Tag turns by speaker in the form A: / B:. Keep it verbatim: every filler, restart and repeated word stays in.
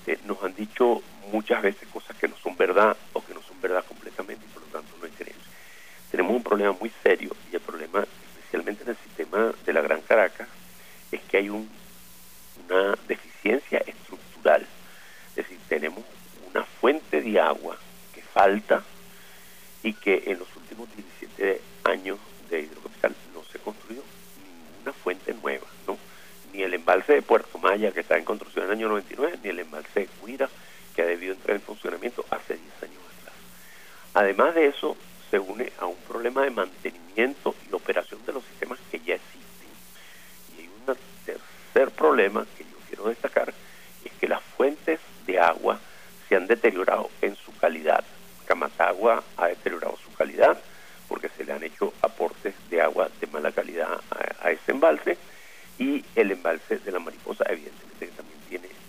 A: eh, nos han dicho muchas veces cosas que no son verdad o que no son verdad completamente y por lo tanto no hay creencia. Tenemos un problema muy serio y el problema, especialmente en el sistema de la Gran Caracas, es que hay un, una deficiencia estructural. Es decir, tenemos una fuente de agua que falta y que en los últimos diecisiete años de Hidrocapital no se construyó ninguna fuente nueva, ¿no? Ni el embalse de Puerto Maya, que está en construcción en el año noventa y nueve, ni el embalse de Cuira, que ha debido entrar en funcionamiento hace diez años atrás. Además de eso, se une a un problema de mantenimiento y operación de los sistemas que ya existen. Y hay un tercer problema que yo quiero destacar, es que las fuentes de agua se han deteriorado en su calidad. Camatagua ha deteriorado su calidad porque se le han hecho aportes de agua de mala calidad a, a ese embalse, y el embalse de la Mariposa evidentemente que también tiene